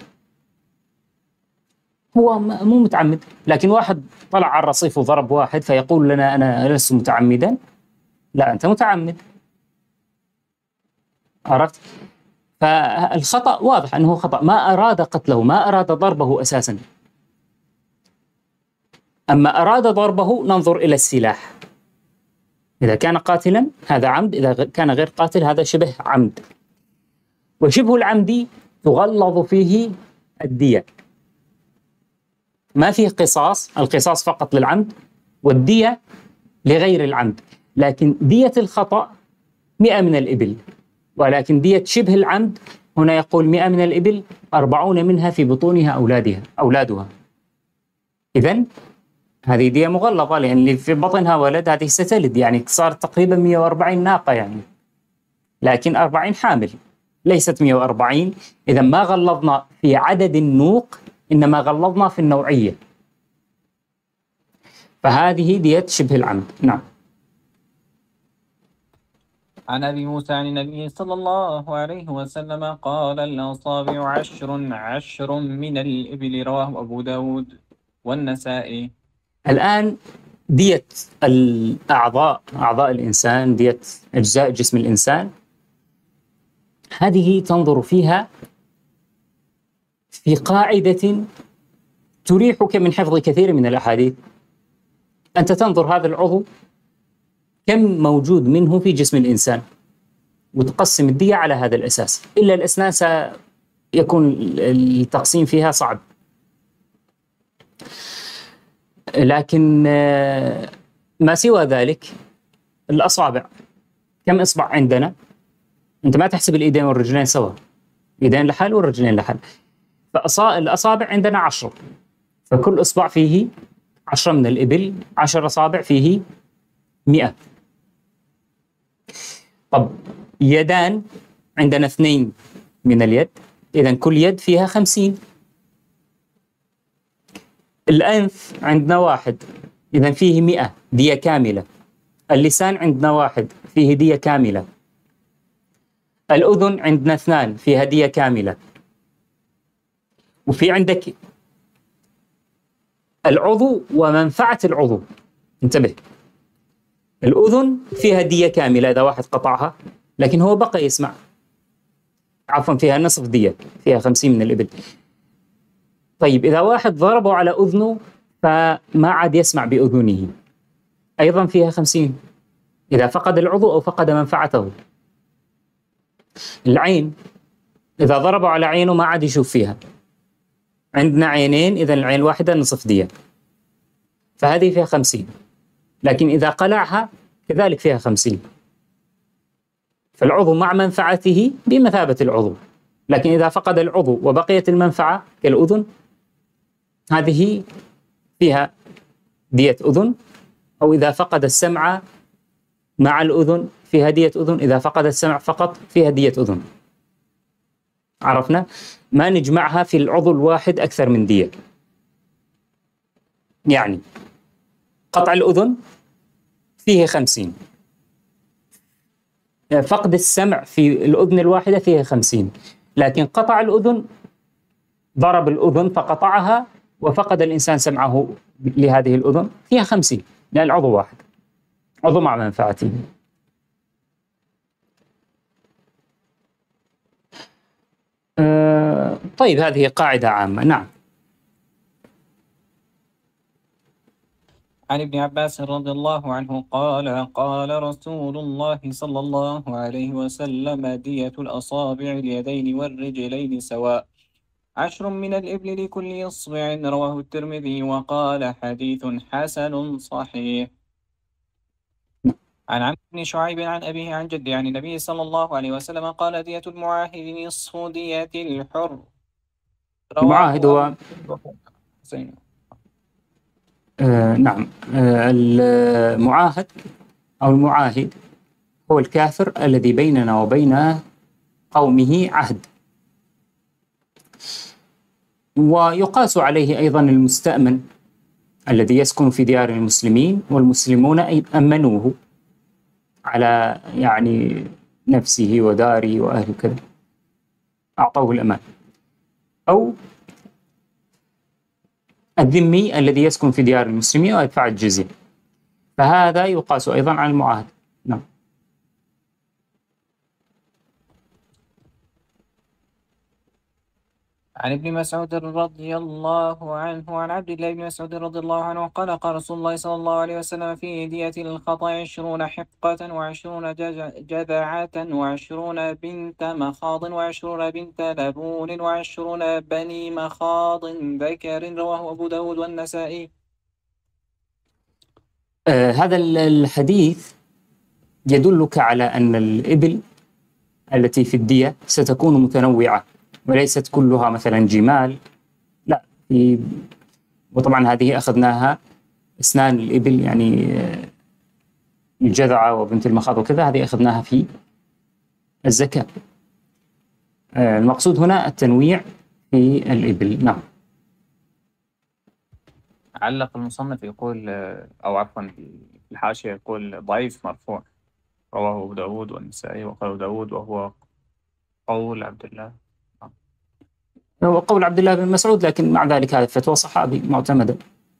هو مو متعمد. لكن واحد طلع على الرصيف وضرب واحد فيقول لنا أنا لست متعمدا، لا، أنت متعمد. عرفت؟ فالخطأ واضح أنه خطأ، ما أراد قتله، ما أراد ضربه أساسا. أما أراد ضربه ننظر إلى السلاح، إذا كان قاتلا هذا عمد، إذا كان غير قاتل هذا شبه عمد. وشبه العمد تغلظ فيه الدية، ما فيه قصاص، القصاص فقط للعمد والدية لغير العمد. لكن دية الخطأ مئة من الإبل، ولكن دية شبه العمد هنا يقول مئة من الإبل، أربعون منها في بطونها أولادها أولادها. إذن هذه دية مغلظة، لأن اللي في بطنها ولد هذه ستلد، يعني صار تقريبا مئة وأربعين ناقة يعني، لكن أربعين حامل ليست مئة وأربعين. إذا ما غلظنا في عدد النوق، إنما غلظنا في النوعية، فهذه دية شبه العمد. نعم. عن أبي موسى عن النبي صلى الله عليه وسلم قال الأصابع عشر عشر من الإبل، رواه أبو داود والنسائي. الآن دية الأعضاء، أعضاء الإنسان، دية أجزاء جسم الإنسان، هذه تنظر فيها في قاعدة تريحك من حفظ كثير من الأحاديث. أنت تنظر هذا العضو كم موجود منه في جسم الإنسان، وتقسم الدية على هذا الأساس. إلا الأسنان سيكون التقسيم فيها صعب، لكن ما سوى ذلك الأصابع، كم إصبع عندنا؟ أنت ما تحسب الإيدين والرجلين سوا، الإيدين لحال والرجلين لحال. فالأصابع عندنا عشرة، فكل إصبع فيه عشرة من الإبل، عشر أصابع فيه مئة. طب يدان عندنا اثنين من اليد، إذن كل يد فيها خمسين. الأنف عندنا واحد، إذن فيه مئة، دية كاملة. اللسان عندنا واحد، فيه دية كاملة. الأذن عندنا اثنان، فيها دية كاملة. وفي عندك العضو ومنفعة العضو، انتبه، الأذن فيها دية كاملة إذا واحد قطعها، لكن هو بقى يسمع، عفوا فيها نصف دية، فيها خمسين من الإبل. طيب إذا واحد ضربه على أذنه فما عاد يسمع بأذنه، أيضا فيها خمسين إذا فقد العضو أو فقد منفعته. العين إذا ضربوا على عينه ما عاد يشوف فيها، عندنا عينين، إذا العين الواحدة نصف دية، فهذه فيها خمسين. لكن إذا قلعها كذلك فيها خمسين. فالعضو مع منفعته بمثابة العضو، لكن إذا فقد العضو وبقيت المنفعة كالأذن، هذه فيها دية أذن. أو إذا فقد السمع مع الأذن فيها دية أذن، إذا فقد السمع فقط فيها دية أذن. عرفنا؟ ما نجمعها في العضو الواحد أكثر من دية. يعني قطع الأذن فيه خمسين، فقد السمع في الأذن الواحدة فيها خمسين، لكن قطع الأذن، ضرب الأذن فقطعها وفقد الإنسان سمعه لهذه الأذن، فيها خمسين، لأن العضو واحد، عضو مع منفعته. أه طيب هذه قاعدة عامة. نعم. عن ابن عباس رضي الله عنه قال قال رسول الله صلى الله عليه وسلم دية الأصابع اليدين والرجلين سواء، عشر من الإبل لكل إصبع، رواه الترمذي وقال حديث حسن صحيح. عن عمرو بن شعيب عن أبيه عن جده عن النبي صلى الله عليه وسلم قال دية المعاهد نصف دية الحر، المعاهد رواه هو آه نعم آه المعاهد أو المعاهد هو الكافر الذي بيننا وبين قومه عهد. ويقاس عليه أيضا المستأمن الذي يسكن في ديار المسلمين، والمسلمون أمنوه على يعني نفسه وداره وأهله كذا، أعطوه الأمان. أو الذمي الذي يسكن في ديار المسلمين ويدفع الجزية، فهذا يقاس أيضا على المعاهد. نعم. عن ابن مسعود رضي الله عنه وعن عبد الله بن مسعود رضي الله عنه قال قال رسول الله صلى الله عليه وسلم في دية الخطأ عشرون حقة وعشرون جز- جذعة وعشرون بنت مخاض وعشرون بنت لبون وعشرون بني مخاض ذكر، رواه أبو داود والنسائي. آه هذا ال- الحديث يدلك على أن الإبل التي في الدية ستكون متنوعة وليست كلها مثلا جمال، لا. في وطبعا هذه أخذناها أسنان الإبل، يعني آه، الجذعة وبنت المخاض وكذا، هذه أخذناها في الزكاة. آه المقصود هنا التنويع في الإبل. نعم. علق المصنف يقول آه، أو عفوا في الحاشية يقول ضعيف مرفوع، رواه أبو داود والنسائي، وقال أبو داود وهو قول عبد الله. هو قول عبد الله بن مسعود، لكن مع ذلك هذا فتوى صحابي معتمدة.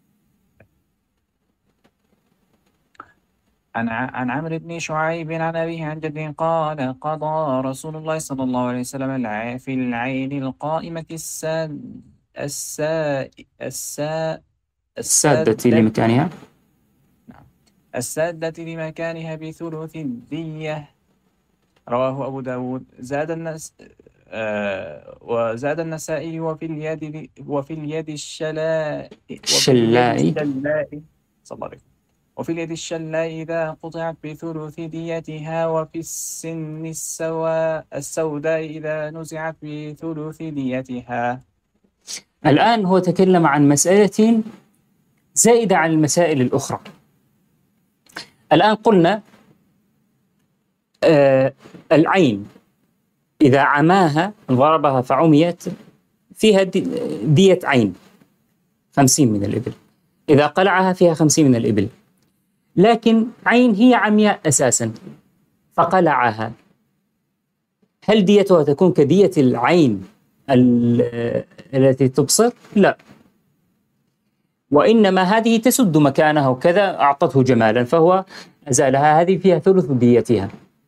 عن ع- عن عمرو بن شعيب عن أبيه عن جده قال قضى رسول الله صلى الله عليه وسلم الع- في العين القائمة الساد السا السا السادة السادة لمكانها. نعم. السادة لمكانها بثلث الدية، رواه أبو داود. زاد الناس آه وزاد النسائي وفي اليد وفي اليد الشلاء وفي اليد الشلاء. الشلاء صلى الله عليه وسلم. وفي اليد الشلاء إذا قطعت بثلث ديتها، وفي السن السواء السوداء إذا نزعت بثلث ديتها. الآن هو تكلم عن مسألة زائدة عن المسائل الأخرى. الآن قلنا آه العين إذا عماها ضربها فعميت فيها دي- دية عين خمسين من الإبل، إذا قلعها فيها خمسين من الإبل. لكن عين هي عمياء أساسا فقلعها، هل ديتها تكون كدية العين ال- التي تبصر؟ لا، وإنما هذه تسد مكانها وكذا، أعطته جمالا فهو أزالها، هذه فيها ثلث ديتها.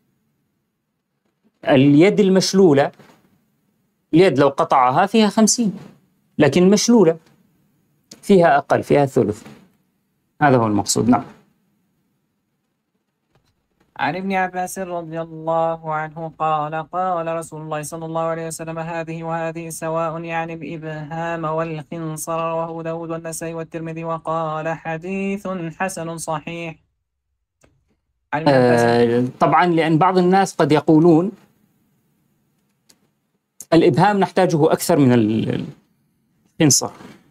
اليد المشلولة، اليد لو قطعها فيها خمسين، لكن مشلولة فيها أقل، فيها ثلث. هذا هو المقصود. نعم. عن ابن عباس رضي الله عنه قال قال رسول الله صلى الله عليه وسلم هذه وهذه سواء، يعني الإبهام والخنصر، رواه داود والنسائي والترمذي، وقال حديث حسن صحيح. عن ابن عباس آه طبعا، لأن بعض الناس قد يقولون الإبهام نحتاجه أكثر من ال- الخنصر.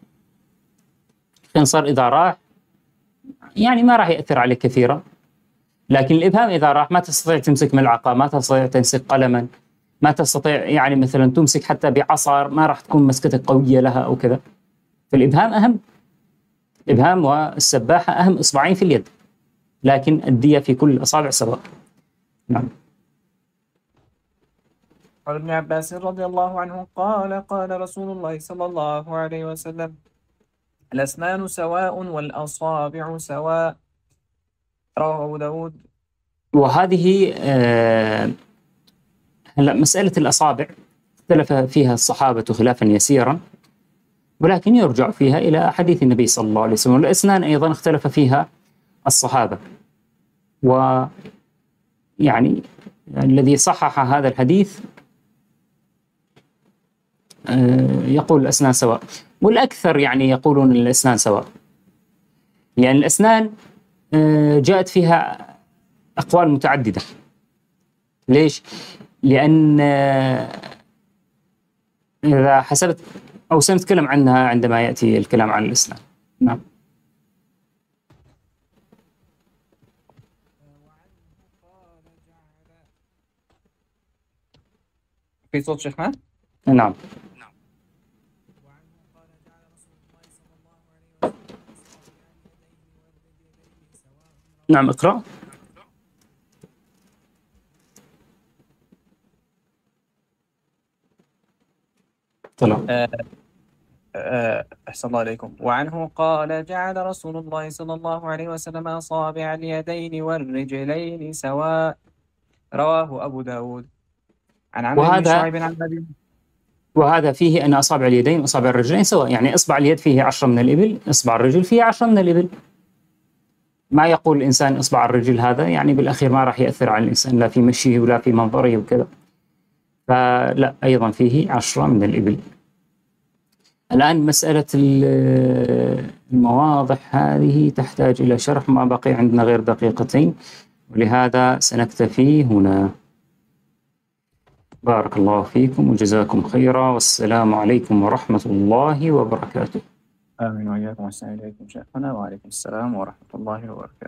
الخنصر إذا راح يعني ما راح يأثر عليك كثيرا، لكن الإبهام إذا راح ما تستطيع تمسك ملعقة، ما تستطيع تمسك قلما، ما تستطيع يعني مثلا تمسك حتى بعصار، ما راح تكون مسكتك قوية لها أو كذا. فالإبهام أهم. الإبهام والسباحة أهم إصبعين في اليد، لكن الدية في كل الأصابع سواء. نعم. قال ابن عباس رضي الله عنه قال قال رسول الله صلى الله عليه وسلم الأسنان سواء والأصابع سواء، رواه أبو داود. وهذه آه هلا مسألة الأصابع اختلف فيها الصحابة خلافا يسيرا، ولكن يرجع فيها إلى حديث النبي صلى الله عليه وسلم. والأسنان أيضا اختلف فيها الصحابة، ويعني الذي صحح هذا الحديث آه يقول الأسنان سواء، والأكثر يعني يقولون الأسنان سواء، لأن يعني الأسنان آه جاءت فيها أقوال متعددة. ليش؟ لأن آه إذا حسبت أو سنتكلم عنها عندما يأتي الكلام عن الإسلام. نعم. في صوت شيخنا؟ نعم. نعم اقرأ. طلع. آه، آه، أحسن الله عليكم. وعنه قال جعل رسول الله صلى الله عليه وسلم أصابع اليدين والرجلين سواء، رواه أبو داود. عن عمرو بن وهذا شعيب عن أبي وهذا فيه أن أصابع اليدين وأصابع الرجلين سواء، يعني إصبع اليد فيه عشرة من الإبل، إصبع الرجل فيه عشرة من الإبل. ما يقول الإنسان إصبع الرجل هذا يعني بالأخير ما راح يأثر على الإنسان لا في مشيه ولا في منظره وكذا، فلا أيضا فيه عشرة من الإبل. الآن مسألة المواضح هذه تحتاج إلى شرح، ما بقي عندنا غير دقيقتين، ولهذا سنكتفي هنا. بارك الله فيكم وجزاكم خيرا، والسلام عليكم ورحمة الله وبركاته. آمين وإياكم، والسلام عليكم شيخنا، وعليكم السلام ورحمة الله وبركاته.